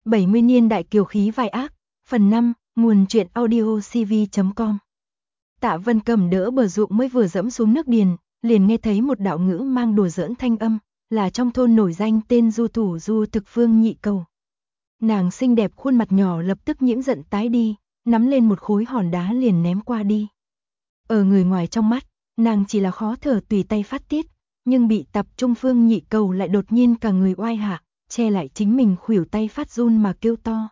70 niên đại kiều khí vai ác, phần 5, nguồn truyện audio cv.com. Tạ Vân Cầm đỡ bờ ruộng mới vừa dẫm xuống nước điền, liền nghe thấy một đạo ngữ mang đùa giỡn thanh âm, là trong thôn nổi danh tên du thủ du thực Phương Nhị Cầu. Nàng xinh đẹp khuôn mặt nhỏ lập tức nhiễm giận tái đi, nắm lên một khối hòn đá liền ném qua đi. Ở người ngoài trong mắt, nàng chỉ là khó thở tùy tay phát tiết, nhưng bị tập trung Phương Nhị Cầu lại đột nhiên cả người oai hạ, che lại chính mình khuỷu tay phát run mà kêu to.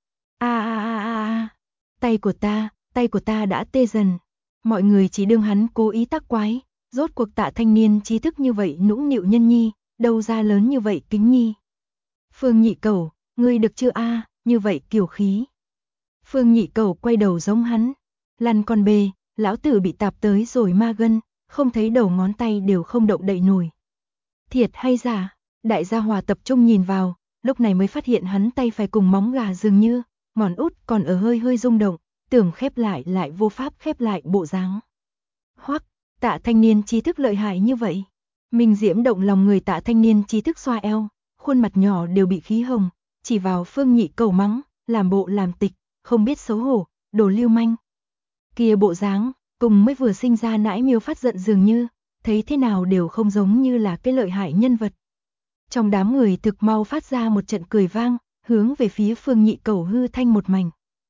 Tay của ta đã tê dần. Mọi người chỉ đương hắn cố ý tác quái, rốt cuộc Tạ thanh niên trí thức như vậy nũng nịu nhân nhi, đâu ra lớn như vậy kính nhi. Phương Nhị Cầu, ngươi được chưa như vậy kiều khí. Phương Nhị Cầu quay đầu giống hắn, lăn con bê, lão tử bị tạp tới rồi ma gân, không thấy đầu ngón tay đều không động đậy nổi. Thiệt hay giả? Đại gia Hòa tập trung nhìn vào, lúc này mới phát hiện hắn tay phải cùng móng gà dường như, ngón út còn ở hơi hơi rung động, tưởng khép lại vô pháp khép lại bộ dáng. Hoắc, Tạ thanh niên trí thức lợi hại như vậy. Minh diễm động lòng người Tạ thanh niên trí thức xoa eo, khuôn mặt nhỏ đều bị khí hồng, chỉ vào Phương Nhị Cầu mắng, làm bộ làm tịch, không biết xấu hổ, đồ lưu manh. Kia bộ dáng, cùng mới vừa sinh ra nãi miêu phát giận dường như, thấy thế nào đều không giống như là cái lợi hại nhân vật. Trong đám người thực mau phát ra một trận cười vang, hướng về phía Phương Nhị Cầu hư thanh một mảnh.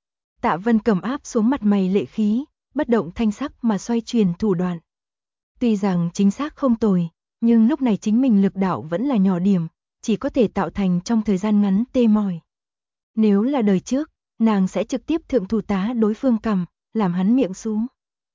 Tạ Vân Cầm áp xuống mặt mày lệ khí, bất động thanh sắc mà xoay truyền thủ đoạn. Tuy rằng chính xác không tồi, nhưng lúc này chính mình lực đạo vẫn là nhỏ điểm, chỉ có thể tạo thành trong thời gian ngắn tê mỏi. Nếu là đời trước, nàng sẽ trực tiếp thượng thủ tá đối phương cầm, làm hắn miệng xuống.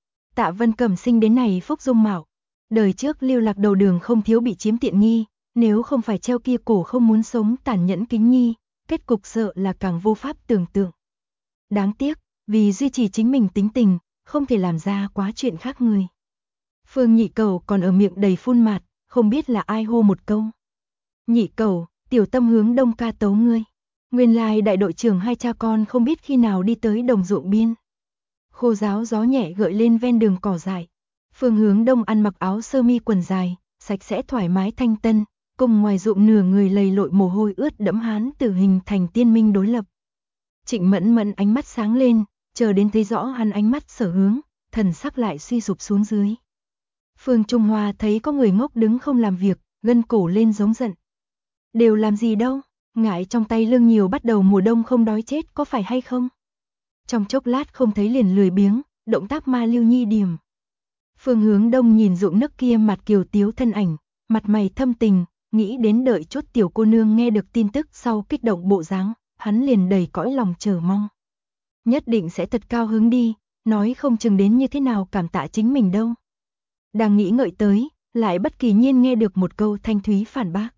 Tạ Vân Cầm sinh đến này phúc dung mạo, đời trước lưu lạc đầu đường không thiếu bị chiếm tiện nghi, nếu không phải treo kia cổ không muốn sống tàn nhẫn kính nhi, kết cục sợ là càng vô pháp tưởng tượng. Đáng tiếc, vì duy trì chính mình tính tình, không thể làm ra quá chuyện khác người. Phương Nhị Cầu còn ở miệng đầy phun mạt, không biết là ai hô một câu. Nhị Cầu, tiểu tâm hướng đông ca tấu ngươi. Nguyên lai đại đội trưởng hai cha con không biết khi nào đi tới đồng ruộng biên. Khô ráo gió nhẹ gợi lên ven đường cỏ dại. Phương Hướng Đông ăn mặc áo sơ mi quần dài, sạch sẽ thoải mái thanh tân, cùng ngoài ruộng nửa người lầy lội mồ hôi ướt đẫm hán tử hình thành tiên minh đối lập. Trịnh Mẫn Mẫn ánh mắt sáng lên, chờ đến thấy rõ hắn ánh mắt sở hướng, thần sắc lại suy sụp xuống dưới. Phương Trung Hoa thấy có người ngốc đứng không làm việc, gân cổ lên giống giận. Đều làm gì đâu, ngại trong tay lương nhiều bắt đầu mùa đông không đói chết có phải hay không? Trong chốc lát không thấy liền lười biếng, động tác ma lưu nhi điểm. Phương Hướng Đông nhìn ruộng nước kia mặt kiều tiếu thân ảnh, mặt mày thâm tình, nghĩ đến đợi chút tiểu cô nương nghe được tin tức sau kích động bộ dáng, hắn liền đầy cõi lòng chờ mong. Nhất định sẽ thật cao hứng đi, nói không chừng đến như thế nào cảm tạ chính mình đâu. Đang nghĩ ngợi tới, lại bất kỳ nhiên nghe được một câu thanh thúy phản bác.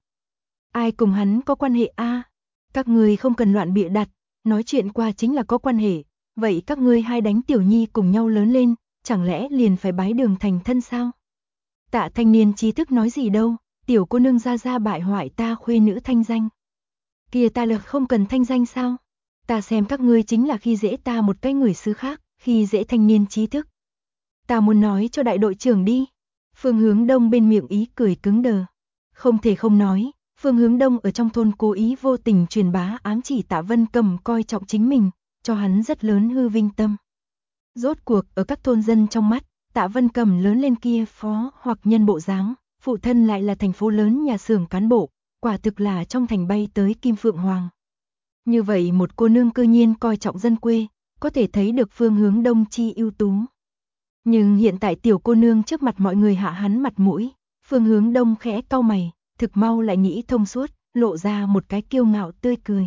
Ai cùng hắn có quan hệ Các ngươi không cần loạn bịa đặt, nói chuyện qua chính là có quan hệ, vậy các ngươi hai đánh tiểu nhi cùng nhau lớn lên, chẳng lẽ liền phải bái đường thành thân sao? Tạ thanh niên trí thức nói gì đâu, tiểu cô nương ra bại hoại ta khuê nữ thanh danh. Kìa ta lực không cần thanh danh sao? Ta xem các ngươi chính là khi dễ ta một cái người xứ khác, khi dễ thanh niên trí thức. Ta muốn nói cho đại đội trưởng đi. Phương Hướng Đông bên miệng ý cười cứng đờ. Không thể không nói, Phương Hướng Đông ở trong thôn cố ý vô tình truyền bá ám chỉ Tạ Vân Cầm coi trọng chính mình, cho hắn rất lớn hư vinh tâm. Rốt cuộc ở các thôn dân trong mắt, Tạ Vân Cầm lớn lên kia phó hoặc nhân bộ dáng, phụ thân lại là thành phố lớn nhà xưởng cán bộ, quả thực là trong thành bay tới Kim Phượng Hoàng. Như vậy một cô nương cư nhiên coi trọng dân quê, có thể thấy được Phương Hướng Đông chi ưu tú. Nhưng hiện tại tiểu cô nương trước mặt mọi người hạ hắn mặt mũi, Phương Hướng Đông khẽ cau mày, thực mau lại nghĩ thông suốt, lộ ra một cái kiêu ngạo tươi cười.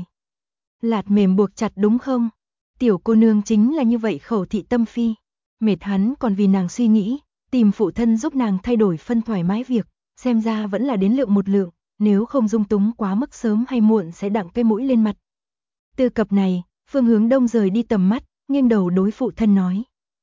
Lạt mềm buộc chặt đúng không? Tiểu cô nương chính là như vậy khẩu thị tâm phi. Mệt hắn còn vì nàng suy nghĩ, tìm phụ thân giúp nàng thay đổi phân thoải mái việc, xem ra vẫn là đến lượng một lượng, nếu không dung túng quá mức sớm hay muộn sẽ đặng cái mũi lên mặt. Từ cập này, Phương Hướng Đông rời đi tầm mắt, nghiêng đầu đối phụ thân nói.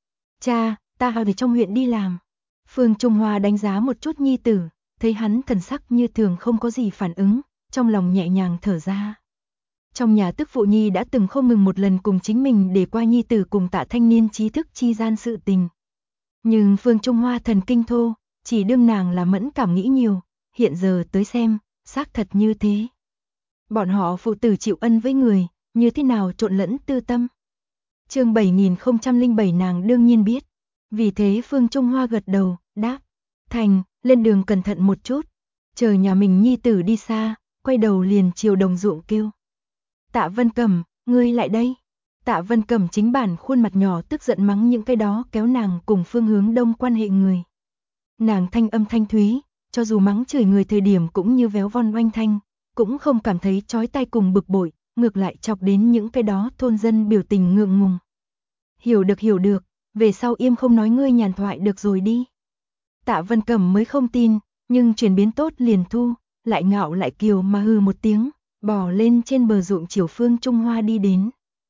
Cha, ta về trong huyện đi làm. Phương Trung Hoa đánh giá một chút nhi tử, thấy hắn thần sắc như thường không có gì phản ứng, trong lòng nhẹ nhàng thở ra. Trong nhà tức phụ nhi đã từng không ngừng một lần cùng chính mình để qua nhi tử cùng Tạ thanh niên trí thức chi gian sự tình. Nhưng Phương Trung Hoa thần kinh thô, chỉ đương nàng là mẫn cảm nghĩ nhiều, hiện giờ tới xem, xác thật như thế. Bọn họ phụ tử chịu ân với người, như thế nào trộn lẫn tư tâm. Chương 7007 nàng đương nhiên biết. Vì thế Phương Trung Hoa gật đầu, đáp. Thành, lên đường cẩn thận một chút. Chờ nhà mình nhi tử đi xa, quay đầu liền chiều đồng ruộng kêu. Tạ Vân Cẩm, ngươi lại đây. Tạ Vân Cẩm chính bản khuôn mặt nhỏ tức giận mắng những cái đó kéo nàng cùng Phương Hướng Đông quan hệ người. Nàng thanh âm thanh thúy, cho dù mắng chửi người thời điểm cũng như véo von oanh thanh, cũng không cảm thấy chói tai cùng bực bội, ngược lại chọc đến những cái đó thôn dân biểu tình ngượng ngùng. Hiểu được, về sau im không nói ngươi nhàn thoại được rồi đi. Tạ Vân Cẩm mới không tin, nhưng chuyển biến tốt liền thu, lại ngạo lại kiều mà hừ một tiếng, bò lên trên bờ ruộng chiều Phương Trung Hoa đi đến.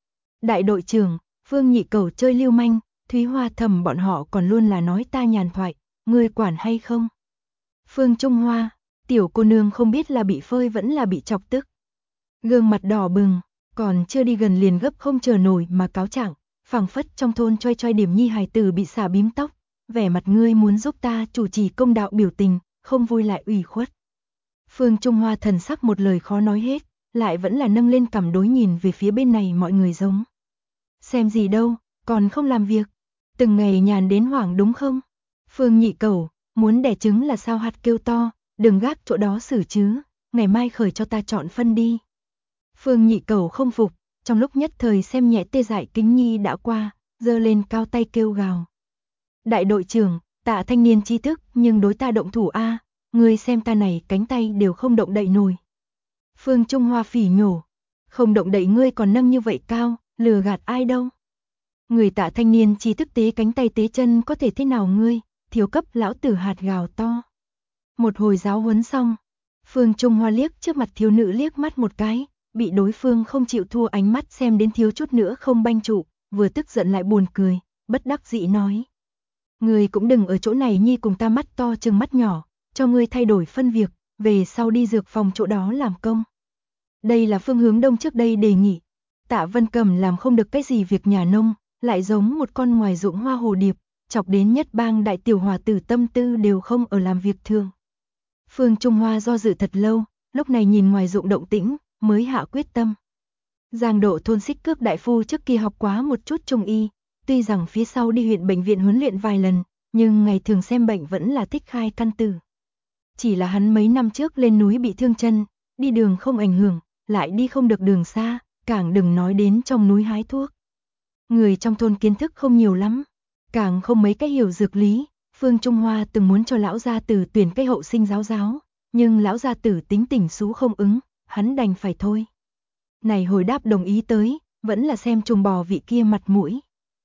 Đại đội trưởng, Phương Nhị Cẩu chơi lưu manh, Thúy Hoa Thầm bọn họ còn luôn là nói ta nhàn thoại, ngươi quản hay không? Phương Trung Hoa, tiểu cô nương không biết là bị phơi vẫn là bị chọc tức. Gương mặt đỏ bừng, còn chưa đi gần liền gấp không chờ nổi mà cáo trạng, phảng phất trong thôn choai choai điểm nhi hài tử bị xả bím tóc, vẻ mặt ngươi muốn giúp ta chủ trì công đạo biểu tình, không vui lại ủy khuất. Phương Trung Hoa thần sắc một lời khó nói hết, lại vẫn là nâng lên cằm đối nhìn về phía bên này mọi người giống. Xem gì đâu, còn không làm việc, từng ngày nhàn đến hoảng đúng không? Phương Nhị Cẩu, muốn đẻ trứng là sao hạt kêu to, đừng gác chỗ đó xử chứ, ngày mai khởi cho ta chọn phân đi. Phương Nhị Cẩu không phục, trong lúc nhất thời xem nhẹ tê dại kính nhi đã qua, giơ lên cao tay kêu gào. Đại đội trưởng, Tạ thanh niên tri thức nhưng đối ta động thủ a, ngươi xem ta này cánh tay đều không động đậy nổi. Phương Trung Hoa phỉ nhổ, không động đậy ngươi còn nâng như vậy cao, lừa gạt ai đâu. Người Tạ thanh niên tri thức tế cánh tay tế chân có thể thế nào ngươi, thiếu cấp lão tử hạt gào to. Một hồi giáo huấn xong, Phương Trung Hoa liếc trước mặt thiếu nữ liếc mắt một cái, bị đối phương không chịu thua ánh mắt xem đến thiếu chút nữa không banh trụ, vừa tức giận lại buồn cười, bất đắc dĩ nói. Ngươi cũng đừng ở chỗ này nhi cùng ta mắt to chừng mắt nhỏ, cho ngươi thay đổi phân việc, về sau đi dược phòng chỗ đó làm công. Đây là Phương Hướng Đông trước đây đề nghị. Tạ Vân Cẩm làm không được cái gì việc nhà nông, lại giống một con ngoài ruộng hoa hồ điệp, chọc đến nhất bang đại tiểu hòa tử tâm tư đều không ở làm việc thường. Phương Trung Hoa do dự thật lâu, lúc này nhìn ngoài ruộng động tĩnh, mới hạ quyết tâm. Giang Độ thôn Xích Cước đại phu trước kia học quá một chút trung y, tuy rằng phía sau đi huyện bệnh viện huấn luyện vài lần, nhưng ngày thường xem bệnh vẫn là thích khai căn tử. Chỉ là hắn mấy năm trước lên núi bị thương chân, đi đường không ảnh hưởng, lại đi không được đường xa, càng đừng nói đến trong núi hái thuốc. Người trong thôn kiến thức không nhiều lắm, càng không mấy cái hiểu dược lý. Phương Trung Hoa từng muốn cho lão gia tử tuyển cái hậu sinh giáo, nhưng lão gia tử tính tình xú không ứng, hắn đành phải thôi. Này hồi đáp đồng ý tới, vẫn là xem trùng bò vị kia mặt mũi.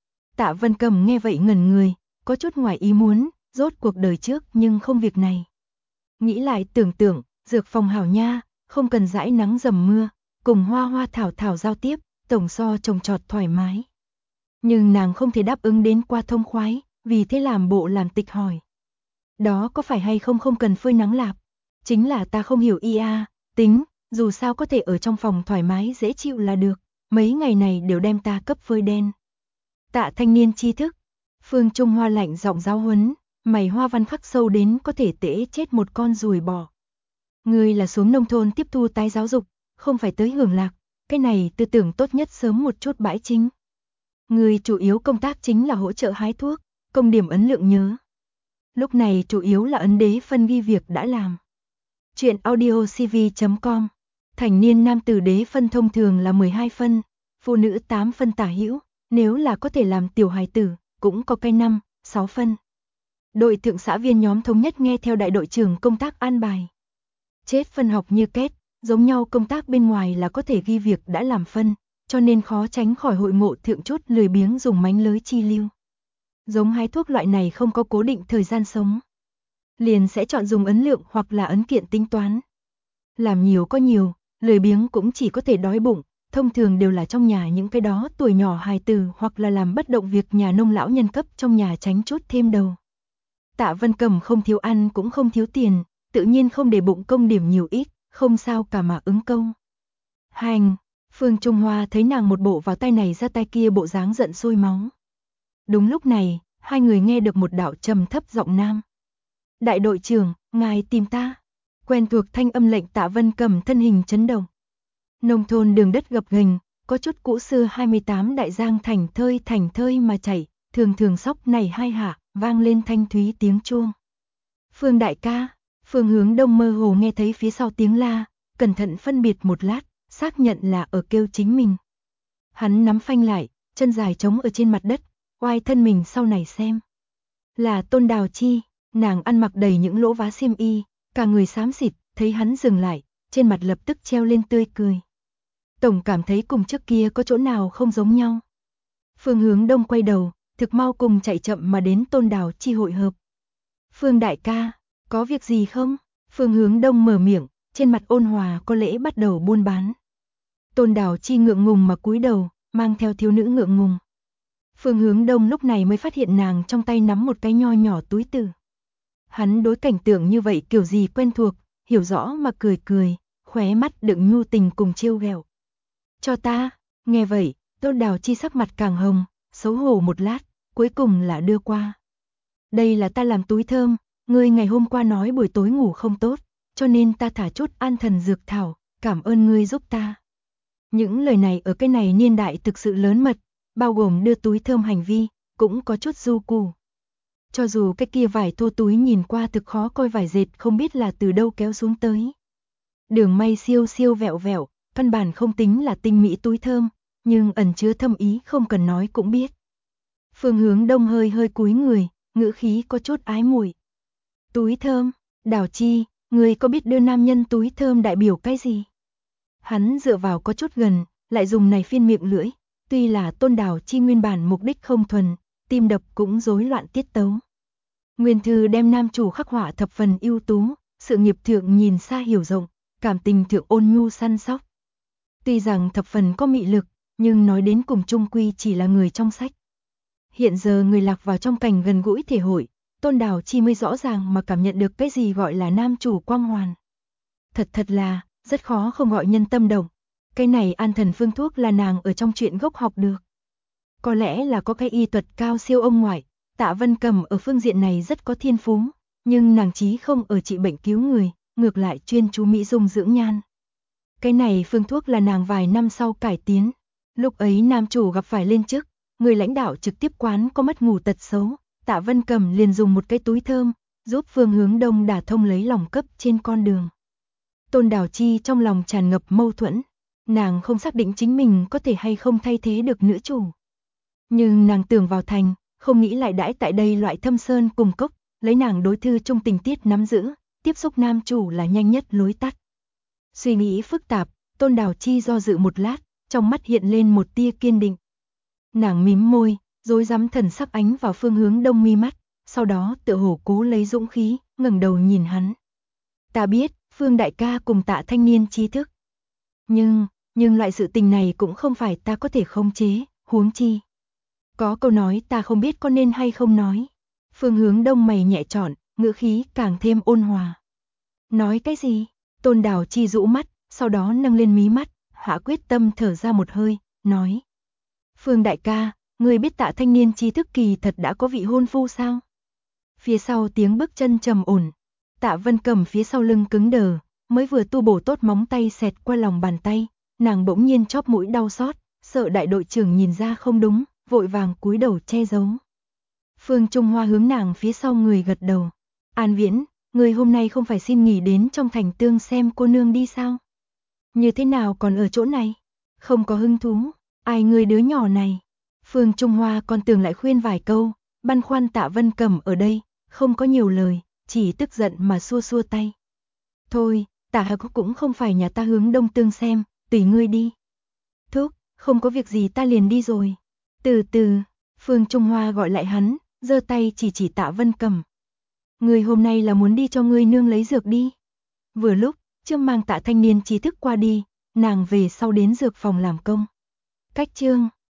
Tạ Vân Cẩm nghe vậy ngẩn người, có chút ngoài ý muốn, rốt cuộc đời trước nhưng không việc này. Nghĩ lại tưởng tượng, dược phòng hảo nha, không cần dãi nắng dầm mưa, cùng hoa hoa thảo thảo giao tiếp, tổng so trồng trọt thoải mái. Nhưng nàng không thể đáp ứng đến qua thông khoái, vì thế làm bộ làm tịch hỏi. Đó có phải hay không cần phơi nắng lạp? Chính là ta không hiểu tính, dù sao có thể ở trong phòng thoải mái dễ chịu là được, mấy ngày này đều đem ta cấp phơi đen. Tạ thanh niên tri thức, Phương Trung Hoa lạnh giọng giáo huấn, mày hoa văn khắc sâu đến có thể tễ chết một con ruồi bò. Ngươi là xuống nông thôn tiếp thu tái giáo dục, không phải tới hưởng lạc, cái này tư tưởng tốt nhất sớm một chút bãi chính. Ngươi chủ yếu công tác chính là hỗ trợ hái thuốc, công điểm ấn lượng nhớ. Lúc này chủ yếu là ấn đế phân ghi việc đã làm. Chuyện audiocv.com. Thành niên nam tử đế phân thông thường là 12 phân, phụ nữ 8 phân tả hữu, nếu là có thể làm tiểu hài tử, cũng có cái 5, 6 phân. Đội thượng xã viên nhóm thống nhất nghe theo đại đội trưởng công tác an bài. Chết phân học như kết, giống nhau công tác bên ngoài là có thể ghi việc đã làm phân, cho nên khó tránh khỏi hội ngộ thượng chút lười biếng dùng mánh lới chi lưu. Giống hái thuốc loại này không có cố định thời gian sống, liền sẽ chọn dùng ấn lượng hoặc là ấn kiện tính toán. Làm nhiều có nhiều, lười biếng cũng chỉ có thể đói bụng, thông thường đều là trong nhà những cái đó tuổi nhỏ hài tử hoặc là làm bất động việc nhà nông lão nhân cấp trong nhà tránh chút thêm đầu. Tạ Vân Cẩm không thiếu ăn cũng không thiếu tiền, tự nhiên không để bụng công điểm nhiều ít, không sao cả mà ứng công. Hành, Phương Trung Hoa thấy nàng một bộ vào tay này ra tay kia bộ dáng giận sôi máu. Đúng lúc này, hai người nghe được một đạo trầm thấp giọng nam. Đại đội trưởng, ngài tìm ta. Quen thuộc thanh âm lệnh Tạ Vân Cẩm thân hình chấn động. Nông thôn đường đất gập ghềnh, có chút cũ xưa 28 đại giang thành thơi mà chảy, thường thường sóc này hai hạ, vang lên thanh thúy tiếng chuông. Phương đại ca, Phương Hướng Đông mơ hồ nghe thấy phía sau tiếng la, cẩn thận phân biệt một lát, xác nhận là ở kêu chính mình. Hắn nắm phanh lại, chân dài trống ở trên mặt đất, oai thân mình sau này xem. Là Tôn Đào Chi, nàng ăn mặc đầy những lỗ vá xiêm y, cả người xám xịt, thấy hắn dừng lại, trên mặt lập tức treo lên tươi cười. Tổng cảm thấy cùng trước kia có chỗ nào không giống nhau. Phương Hướng Đông quay đầu, thực mau cùng chạy chậm mà đến Tôn Đào Chi hội hợp. Phương đại ca, có việc gì không? Phương Hướng Đông mở miệng, trên mặt ôn hòa có lẽ bắt đầu buôn bán. Tôn Đào Chi ngượng ngùng mà cúi đầu, mang theo thiếu nữ ngượng ngùng. Phương Hướng Đông lúc này mới phát hiện nàng trong tay nắm một cái nho nhỏ túi từ. Hắn đối cảnh tượng như vậy kiểu gì quen thuộc, hiểu rõ mà cười cười, khóe mắt đựng nhu tình cùng trêu ghẹo. Cho ta, nghe vậy, Tôn Đào Chi sắc mặt càng hồng, xấu hổ một lát, cuối cùng là đưa qua. Đây là ta làm túi thơm, ngươi ngày hôm qua nói buổi tối ngủ không tốt, cho nên ta thả chút an thần dược thảo, cảm ơn ngươi giúp ta. Những lời này ở cái này niên đại thực sự lớn mật, bao gồm đưa túi thơm hành vi, cũng có chút du củ. Cho dù cái kia vải thô túi nhìn qua thực khó coi vải dệt không biết là từ đâu kéo xuống tới. Đường may siêu siêu vẹo vẹo, căn bản không tính là tinh mỹ túi thơm, nhưng ẩn chứa thâm ý không cần nói cũng biết. Phương Hướng Đông hơi hơi cúi người, ngữ khí có chút ái muội. Túi thơm, Đào Chi, ngươi có biết đưa nam nhân túi thơm đại biểu cái gì? Hắn dựa vào có chút gần, lại dùng này phiên miệng lưỡi, tuy là Tôn Đào Chi nguyên bản mục đích không thuần, tim đập cũng rối loạn tiết tấu. Nguyên thư đem nam chủ khắc họa thập phần ưu tú, sự nghiệp thượng nhìn xa hiểu rộng, cảm tình thượng ôn nhu săn sóc. Tuy rằng thập phần có mị lực, nhưng nói đến cùng chung quy chỉ là người trong sách. Hiện giờ người lạc vào trong cảnh gần gũi thể hội, Tôn Đào Chi mới rõ ràng mà cảm nhận được cái gì gọi là nam chủ quang hoàn. Thật là, rất khó không gọi nhân tâm động. Cái này an thần phương thuốc là nàng ở trong truyện gốc học được. Có lẽ là có cái y thuật cao siêu ông ngoại, Tạ Vân Cầm ở phương diện này rất có thiên phú, nhưng nàng chí không ở trị bệnh cứu người, ngược lại chuyên chú mỹ dung dưỡng nhan. Cái này phương thuốc là nàng vài năm sau cải tiến. Lúc ấy nam chủ gặp phải lên chức, người lãnh đạo trực tiếp quán có mất ngủ tật xấu, Tạ Vân Cầm liền dùng một cái túi thơm, giúp Phương Hướng Đông đả thông lấy lòng cấp trên con đường. Tôn Đào Chi trong lòng tràn ngập mâu thuẫn, nàng không xác định chính mình có thể hay không thay thế được nữ chủ. Nhưng nàng tưởng vào thành, không nghĩ lại đãi tại đây loại thâm sơn cùng cốc, lấy nàng đối thư trung tình tiết nắm giữ, tiếp xúc nam chủ là nhanh nhất lối tắt. Suy nghĩ phức tạp, Tôn Đào Chi do dự một lát, trong mắt hiện lên một tia kiên định. Nàng mím môi, rối rắm thần sắc ánh vào Phương Hướng Đông mi mắt, sau đó tựa hồ cố lấy dũng khí, ngẩng đầu nhìn hắn. Ta biết, Phương đại ca cùng Tạ thanh niên trí thức. Nhưng loại sự tình này cũng không phải ta có thể khống chế, huống chi. Có câu nói ta không biết có nên hay không nói. Phương Hướng Đông mày nhẹ trọn, ngữ khí càng thêm ôn hòa. Nói cái gì? Tôn Đào Chi rũ mắt, sau đó nâng lên mí mắt, hạ quyết tâm thở ra một hơi, nói. Phương đại ca, người biết Tạ thanh niên trí thức kỳ thật đã có vị hôn phu sao? Phía sau tiếng bước chân trầm ổn, Tạ Vân Cầm phía sau lưng cứng đờ, mới vừa tu bổ tốt móng tay xẹt qua lòng bàn tay, nàng bỗng nhiên chóp mũi đau xót, sợ đại đội trưởng nhìn ra không đúng, vội vàng cúi đầu che giấu. Phương Trung Hoa hướng nàng phía sau người gật đầu. An Viễn, người hôm nay không phải xin nghỉ đến trong thành tương xem cô nương đi sao? Như thế nào còn ở chỗ này? Không có hứng thú, ai người đứa nhỏ này? Phương Trung Hoa còn tưởng lại khuyên vài câu, băn khoăn Tạ Vân Cầm ở đây, không có nhiều lời, chỉ tức giận mà xua xua tay. Thôi, Tạ Hà cũng không phải nhà ta hướng đông tương xem, tùy ngươi đi. Thúc, không có việc gì ta liền đi rồi. Từ từ, Phương Trung Hoa gọi lại hắn, giơ tay chỉ Tạ Vân Cầm. Ngươi hôm nay là muốn đi cho ngươi nương lấy dược đi. Vừa lúc, Trương mang Tạ thanh niên trí thức qua đi, nàng về sau đến dược phòng làm công. Cách chương